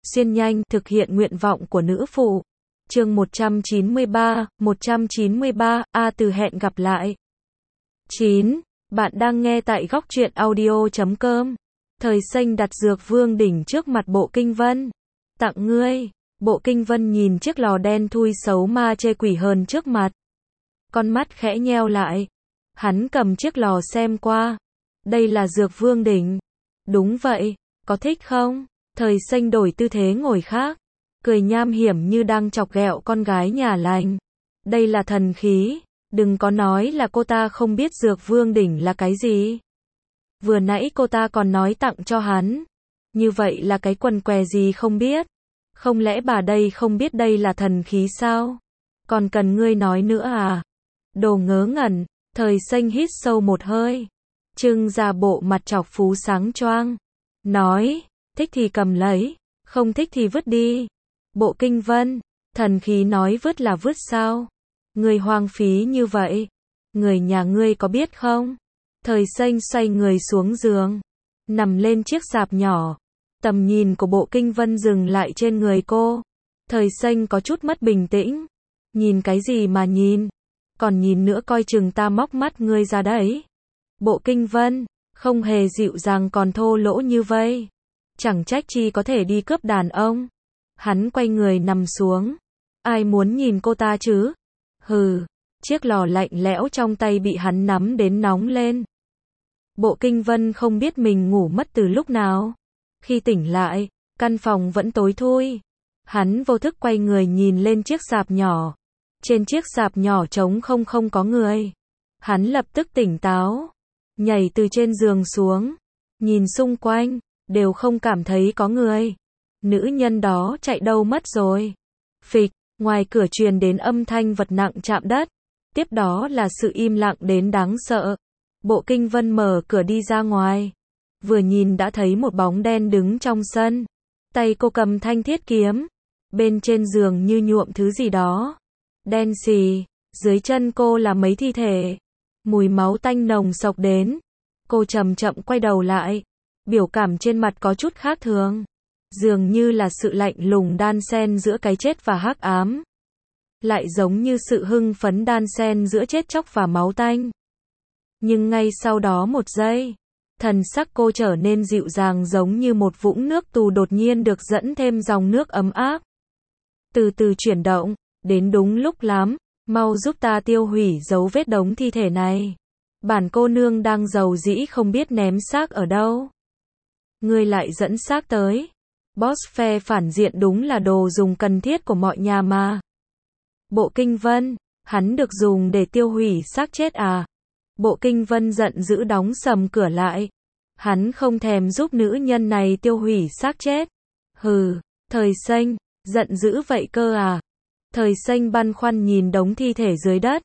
xuyên nhanh, thực hiện nguyện vọng của nữ phụ. Chương 193, từ hẹn gặp lại. 9. Bạn đang nghe tại góc truyện audio.com. Thời xanh đặt dược vương đỉnh trước mặt Bộ Kinh Vân. Tặng ngươi. Bộ Kinh Vân nhìn chiếc lò đen thui xấu ma chê quỷ hờn trước mặt. Con mắt khẽ nheo lại. Hắn cầm chiếc lò xem qua. Đây là dược vương đỉnh. Đúng vậy, có thích không? Thời xanh đổi tư thế ngồi khác. Cười nham hiểm như đang chọc ghẹo con gái nhà lành. Đây là thần khí. Đừng có nói là cô ta không biết dược vương đỉnh là cái gì. Vừa nãy cô ta còn nói tặng cho hắn. Như vậy là cái quần què gì không biết. Không lẽ bà đây không biết đây là thần khí sao? Còn cần ngươi nói nữa à? Đồ ngớ ngẩn. Thời xanh hít sâu một hơi. Trưng ra bộ mặt chọc phú sáng choang. Nói, thích thì cầm lấy, không thích thì vứt đi. Bộ Kinh Vân, thần khí nói vứt là vứt sao? Người hoang phí như vậy. Người nhà ngươi có biết không? Thời xanh xoay người xuống giường. Nằm lên chiếc sạp nhỏ. Tầm nhìn của Bộ Kinh Vân dừng lại trên người cô. Thời xanh có chút mất bình tĩnh. Nhìn cái gì mà nhìn? Còn nhìn nữa coi chừng ta móc mắt ngươi ra đấy. Bộ Kinh Vân, không hề dịu dàng còn thô lỗ như vây. Chẳng trách chi có thể đi cướp đàn ông. Hắn quay người nằm xuống. Ai muốn nhìn cô ta chứ? Hừ, chiếc lò lạnh lẽo trong tay bị hắn nắm đến nóng lên. Bộ Kinh Vân không biết mình ngủ mất từ lúc nào. Khi tỉnh lại, căn phòng vẫn tối thui. Hắn vô thức quay người nhìn lên chiếc sạp nhỏ. Trên chiếc sạp nhỏ trống không có người. Hắn lập tức tỉnh táo. Nhảy từ trên giường xuống. Nhìn xung quanh, đều không cảm thấy có người. Nữ nhân đó chạy đâu mất rồi. Phịch, ngoài cửa truyền đến âm thanh vật nặng chạm đất. Tiếp đó là sự im lặng đến đáng sợ. Bộ Kinh Vân mở cửa đi ra ngoài. Vừa nhìn đã thấy một bóng đen đứng trong sân. Tay cô cầm thanh thiết kiếm. Bên trên giường như nhuộm thứ gì đó. Đen xì, dưới chân cô là mấy thi thể. Mùi máu tanh nồng xộc đến. Cô chậm chậm quay đầu lại. Biểu cảm trên mặt có chút khác thường. Dường như là sự lạnh lùng đan xen giữa cái chết và hắc ám. Lại giống như sự hưng phấn đan xen giữa chết chóc và máu tanh. Nhưng ngay sau đó một giây, thần sắc cô trở nên dịu dàng giống như một vũng nước tù đột nhiên được dẫn thêm dòng nước ấm áp. Từ từ chuyển động, đến đúng lúc lắm, mau giúp ta tiêu hủy dấu vết đống thi thể này. Bản cô nương đang giàu dĩ không biết ném xác ở đâu. Ngươi lại dẫn xác tới. Boss phe phản diện đúng là đồ dùng cần thiết của mọi nhà mà. Bộ Kinh Vân, hắn được dùng để tiêu hủy xác chết à? Bộ Kinh Vân giận dữ đóng sầm cửa lại. Hắn không thèm giúp nữ nhân này tiêu hủy xác chết. Hừ, Thời xanh, giận dữ vậy cơ à? Thời xanh băn khoăn nhìn đống thi thể dưới đất.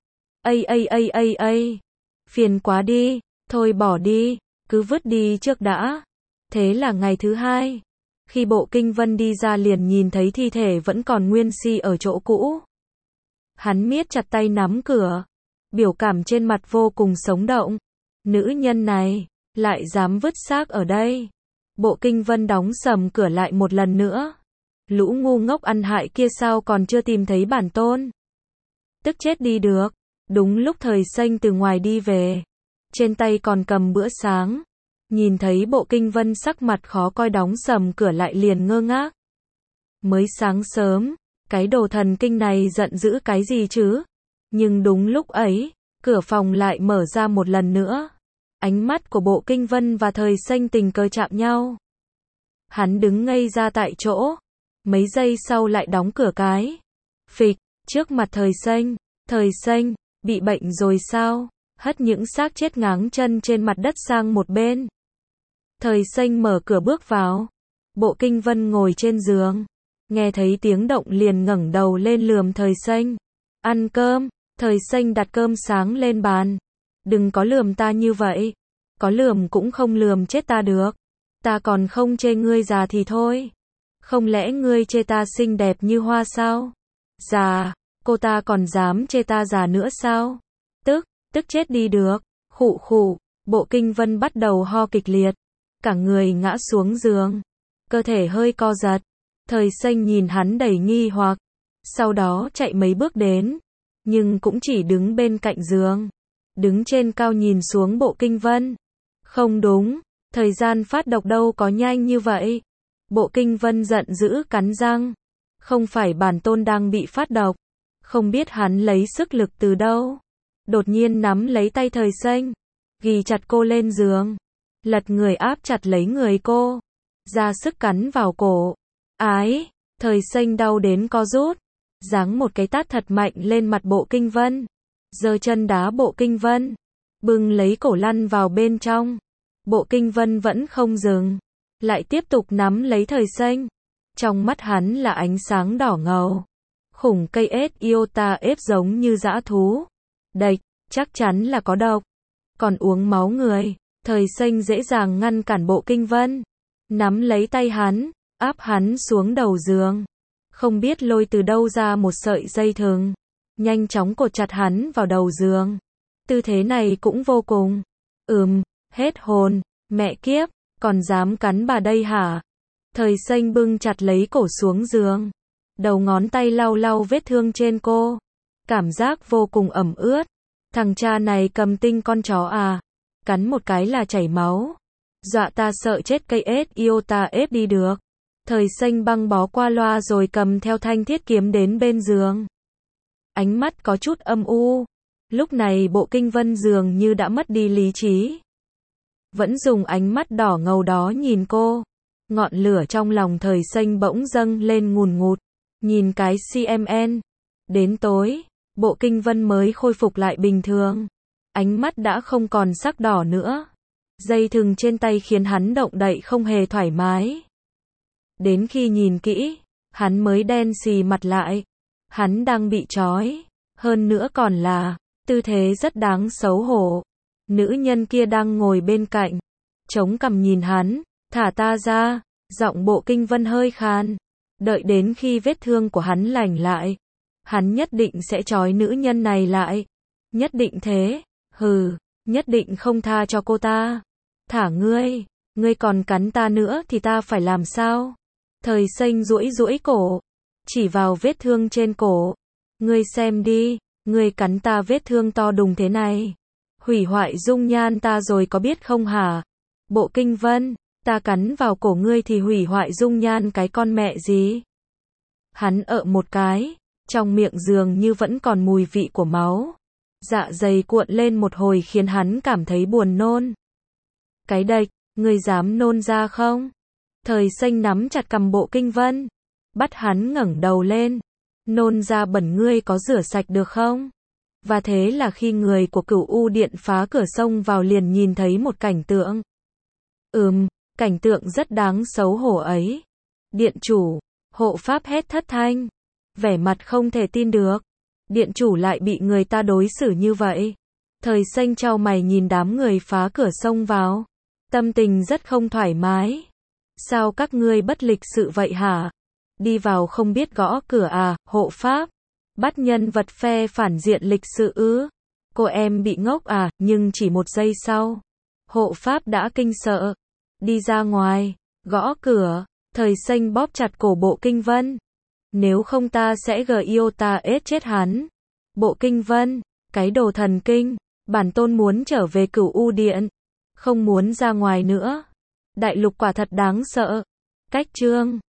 Phiền quá đi, thôi bỏ đi, cứ vứt đi trước đã. Thế là ngày thứ hai. Khi Bộ Kinh Vân đi ra liền nhìn thấy thi thể vẫn còn nguyên si ở chỗ cũ. Hắn miết chặt tay nắm cửa. Biểu cảm trên mặt vô cùng sống động. Nữ nhân này, lại dám vứt xác ở đây. Bộ Kinh Vân đóng sầm cửa lại một lần nữa. Lũ ngu ngốc ăn hại kia sao còn chưa tìm thấy bản tôn. Tức chết đi được. Đúng lúc Thời xanh từ ngoài đi về. Trên tay còn cầm bữa sáng. Nhìn thấy Bộ Kinh Vân sắc mặt khó coi đóng sầm cửa lại liền ngơ ngác. Mới sáng sớm, cái đồ thần kinh này giận dữ cái gì chứ? Nhưng đúng lúc ấy, cửa phòng lại mở ra một lần nữa. Ánh mắt của Bộ Kinh Vân và Thời xanh tình cờ chạm nhau. Hắn đứng ngây ra tại chỗ. Mấy giây sau lại đóng cửa cái. Phịch, trước mặt Thời xanh, bị bệnh rồi sao? Hất những xác chết ngáng chân trên mặt đất sang một bên. Thời xanh mở cửa bước vào. Bộ Kinh Vân ngồi trên giường. Nghe thấy tiếng động liền ngẩng đầu lên lườm Thời xanh. Ăn cơm. Thời xanh đặt cơm sáng lên bàn. Đừng có lườm ta như vậy. Có lườm cũng không lườm chết ta được. Ta còn không chê ngươi già thì thôi. Không lẽ ngươi chê ta xinh đẹp như hoa sao? Già, cô ta còn dám chê ta già nữa sao? Tức chết đi được. Khụ khụ, Bộ Kinh Vân bắt đầu ho kịch liệt. Cả người ngã xuống giường. Cơ thể hơi co giật. Thời xanh nhìn hắn đầy nghi hoặc, sau đó chạy mấy bước đến, nhưng cũng chỉ đứng bên cạnh giường, đứng trên cao nhìn xuống Bộ Kinh Vân. Không đúng, thời gian phát độc đâu có nhanh như vậy. Bộ Kinh Vân giận dữ cắn răng, không phải bản tôn đang bị phát độc, không biết hắn lấy sức lực từ đâu. Đột nhiên nắm lấy tay thời xanh, ghì chặt cô lên giường, lật người áp chặt lấy người cô, ra sức cắn vào cổ. Ái, thời xanh đau đến co rút, giáng một cái tát thật mạnh lên mặt Bộ Kinh Vân, giơ chân đá Bộ Kinh Vân, bưng lấy cổ lăn vào bên trong. Bộ Kinh Vân vẫn không dừng, lại tiếp tục nắm lấy thời xanh. Trong mắt hắn là ánh sáng đỏ ngầu. Khủng cây ếch Iota ép giống như dã thú. Đệch, chắc chắn là có độc. Còn uống máu người. Thời xanh dễ dàng ngăn cản Bộ Kinh Vân, nắm lấy tay hắn, áp hắn xuống đầu giường. Không biết lôi từ đâu ra một sợi dây thừng, nhanh chóng cột chặt hắn vào đầu giường. Tư thế này cũng vô cùng. Hết hồn, mẹ kiếp, còn dám cắn bà đây hả? Thời xanh bưng chặt lấy cổ xuống giường, đầu ngón tay lau lau vết thương trên cô. Cảm giác vô cùng ẩm ướt. Thằng cha này cầm tinh con chó à? Cắn một cái là chảy máu. Dọa ta sợ chết cây ếch Iota ép đi được. Thời xanh băng bó qua loa rồi cầm theo thanh thiết kiếm đến bên giường. Ánh mắt có chút âm u. Lúc này Bộ Kinh Vân dường như đã mất đi lý trí. Vẫn dùng ánh mắt đỏ ngầu đó nhìn cô. Ngọn lửa trong lòng thời xanh bỗng dâng lên ngùn ngụt. Nhìn cái CMN. Đến tối, Bộ Kinh Vân mới khôi phục lại bình thường. Ánh mắt đã không còn sắc đỏ nữa. Dây thừng trên tay khiến hắn động đậy không hề thoải mái. Đến khi nhìn kỹ, hắn mới đen xì mặt lại. Hắn đang bị trói. Hơn nữa còn là tư thế rất đáng xấu hổ. Nữ nhân kia đang ngồi bên cạnh, chống cằm nhìn hắn. Thả ta ra. Giọng Bộ Kinh Vân hơi khan. Đợi đến khi vết thương của hắn lành lại, hắn nhất định sẽ trói nữ nhân này lại. Nhất định thế. Hừ, nhất định không tha cho cô ta. Thả ngươi, ngươi còn cắn ta nữa thì ta phải làm sao? Thời xanh duỗi duỗi cổ, chỉ vào vết thương trên cổ. Ngươi xem đi, ngươi cắn ta vết thương to đùng thế này, hủy hoại dung nhan ta rồi có biết không hả? Bộ Kinh Vân, ta cắn vào cổ ngươi thì hủy hoại dung nhan cái con mẹ gì? Hắn ợ một cái, trong miệng dường như vẫn còn mùi vị của máu. Dạ dày cuộn lên một hồi khiến hắn cảm thấy buồn nôn. Cái đệch, ngươi dám nôn ra không? Thời xanh nắm chặt cằm Bộ Kinh Vân, bắt hắn ngẩng đầu lên. Nôn ra bẩn ngươi có rửa sạch được không? Và thế là khi người của Cửu U Điện phá cửa sông vào liền nhìn thấy một cảnh tượng. Cảnh tượng rất đáng xấu hổ ấy. Điện chủ, hộ pháp hét thất thanh, vẻ mặt không thể tin được. Điện chủ lại bị người ta đối xử như vậy. Thời xanh chau mày nhìn đám người phá cửa sông vào, tâm tình rất không thoải mái. Sao các ngươi bất lịch sự vậy hả? Đi vào không biết gõ cửa à, hộ pháp? Bắt nhân vật phe phản diện lịch sự ư? Cô em bị ngốc à? Nhưng chỉ một giây sau, hộ pháp đã kinh sợ. Đi ra ngoài, gõ cửa. Thời xanh bóp chặt cổ Bộ Kinh Vân. Nếu không ta sẽ Iota ết chết hắn. Bộ Kinh Vân, cái đồ thần kinh, bản tôn muốn trở về Cửu U Điện, không muốn ra ngoài nữa. Đại lục quả thật đáng sợ. Cách chương